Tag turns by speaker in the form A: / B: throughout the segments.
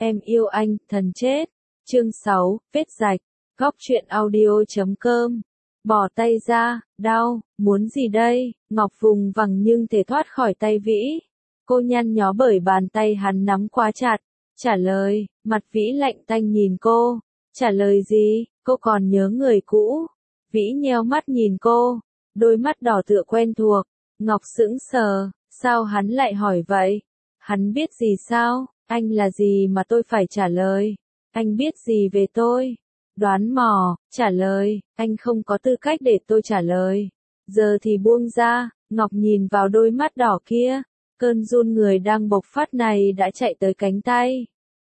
A: Em yêu anh, thần chết. Chương 6, vết rạch. Góc truyện audio.com. Bỏ tay ra, đau, muốn gì đây? Ngọc vùng vằng nhưng thể thoát khỏi tay Vĩ. Cô nhăn nhó bởi bàn tay hắn nắm quá chặt. Trả lời, mặt Vĩ lạnh tanh nhìn cô. Trả lời gì? Cô còn nhớ người cũ. Vĩ nheo mắt nhìn cô. Đôi mắt đỏ tựa quen thuộc. Ngọc sững sờ, sao hắn lại hỏi vậy? Hắn biết gì sao? Anh là gì mà tôi phải trả lời? Anh biết gì về tôi? Đoán mò, trả lời, anh không có tư cách để tôi trả lời. Giờ thì buông ra, Ngọc nhìn vào đôi mắt đỏ kia, cơn run người đang bộc phát này đã chạy tới cánh tay.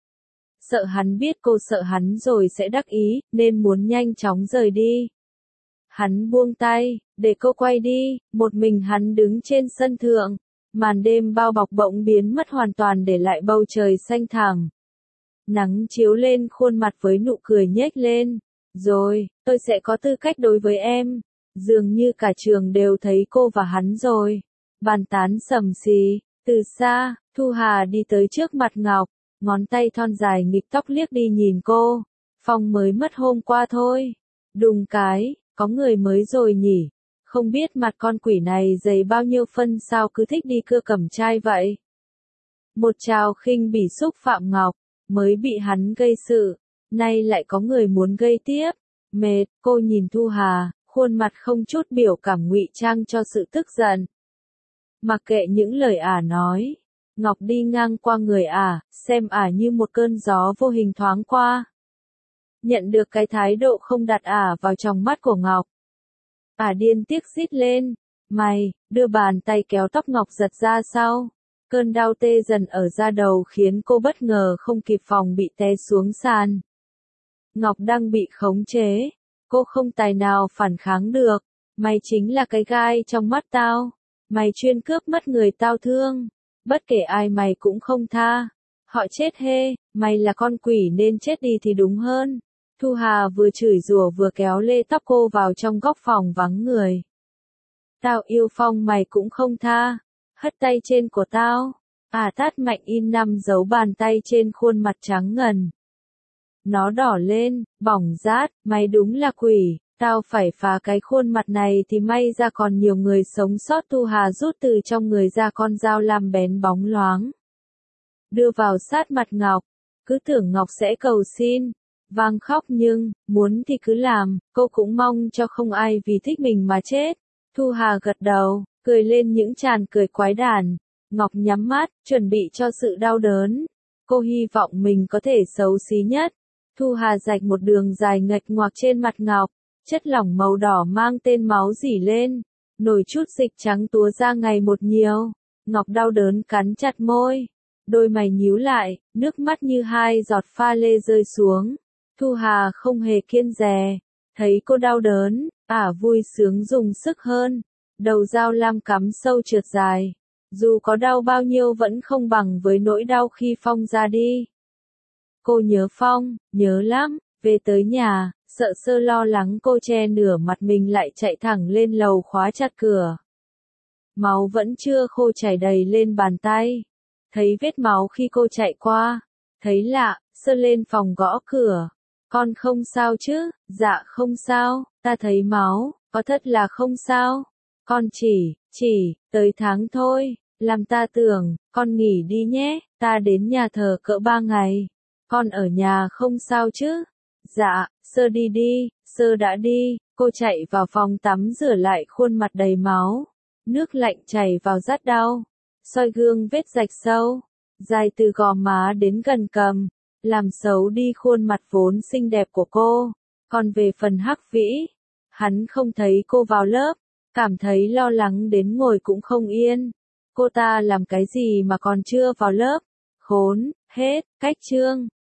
A: Sợ hắn biết cô sợ hắn rồi sẽ đắc ý, nên muốn nhanh chóng rời đi. Hắn buông tay, để cô quay đi, một mình hắn đứng trên sân thượng. Màn đêm bao bọc bỗng biến mất hoàn toàn để lại bầu trời xanh thẳm. Nắng chiếu lên khuôn mặt với nụ cười nhếch lên. Rồi, tôi sẽ có tư cách đối với em. Dường như cả trường đều thấy cô và hắn rồi. Bàn tán sầm xì. Từ xa, Thu Hà đi tới trước mặt Ngọc. Ngón tay thon dài nghịch tóc liếc đi nhìn cô. Phong mới mất hôm qua thôi. Đùng cái, có người mới rồi nhỉ. Không biết mặt con quỷ này dày bao nhiêu phân sao cứ thích đi cưa cẩm trai vậy. Một trào khinh bỉ xúc phạm Ngọc, mới bị hắn gây sự, nay lại có người muốn gây tiếp. Mệt, cô nhìn Thu Hà, khuôn mặt không chút biểu cảm ngụy trang cho sự tức giận. Mặc kệ những lời ả nói, Ngọc đi ngang qua người ả, xem ả như một cơn gió vô hình thoáng qua. Nhận được cái thái độ không đặt ả vào trong mắt của Ngọc. Ả điên tiếc rít lên, mày, đưa bàn tay kéo tóc Ngọc giật ra sau. Cơn đau tê dần ở da đầu khiến cô bất ngờ không kịp phòng bị té xuống sàn. Ngọc đang bị khống chế, cô không tài nào phản kháng được. Mày chính là cái gai trong mắt tao, mày chuyên cướp mất người tao thương, bất kể ai mày cũng không tha. Họ chết hê, mày là con quỷ nên chết đi thì đúng hơn. Thu Hà vừa chửi rủa vừa kéo lê tóc cô vào trong góc phòng vắng người. Tao yêu Phong mày cũng không tha. Hất tay trên của tao. Tát mạnh in năm dấu bàn tay trên khuôn mặt trắng ngần. Nó đỏ lên, bỏng rát, mày đúng là quỷ, tao phải phá cái khuôn mặt này thì may ra còn nhiều người sống sót. Thu Hà rút từ trong người ra con dao lam bén bóng loáng. Đưa vào sát mặt Ngọc, cứ tưởng Ngọc sẽ cầu xin. Vang khóc nhưng, muốn thì cứ làm, cô cũng mong cho không ai vì thích mình mà chết. Thu Hà gật đầu, cười lên những tràn cười quái đản. Ngọc nhắm mắt, chuẩn bị cho sự đau đớn. Cô hy vọng mình có thể xấu xí nhất. Thu Hà rạch một đường dài ngạch ngoạc trên mặt Ngọc, chất lỏng màu đỏ mang tên máu rỉ lên. Nổi chút dịch trắng túa ra ngày một nhiều. Ngọc đau đớn cắn chặt môi. Đôi mày nhíu lại, nước mắt như hai giọt pha lê rơi xuống. Thu Hà không hề kiêng dè, thấy cô đau đớn, ả vui sướng dùng sức hơn, đầu dao lam cắm sâu trượt dài, dù có đau bao nhiêu vẫn không bằng với nỗi đau khi Phong ra đi. Cô nhớ Phong, nhớ lắm, về tới nhà, sợ sơ lo lắng cô che nửa mặt mình lại chạy thẳng lên lầu khóa chặt cửa. Máu vẫn chưa khô chảy đầy lên bàn tay, thấy vết máu khi cô chạy qua, thấy lạ, sơ lên phòng gõ cửa. Con không sao chứ? Dạ không sao, ta thấy máu, có thật là không sao. Con chỉ, tới tháng thôi, làm ta tưởng, con nghỉ đi nhé, ta đến nhà thờ cỡ 3 ngày. Con ở nhà không sao chứ? Dạ, sơ đi đi, sơ đã đi, cô chạy vào phòng tắm rửa lại khuôn mặt đầy máu. Nước lạnh chảy vào rát đau, soi gương vết rạch sâu, dài từ gò má đến gần cằm. Làm xấu đi khuôn mặt vốn xinh đẹp của cô. Còn về phần Hắc Vĩ, hắn không thấy cô vào lớp, cảm thấy lo lắng đến ngồi cũng không yên. Cô ta làm cái gì mà còn chưa vào lớp? Khốn, hết, cách chương.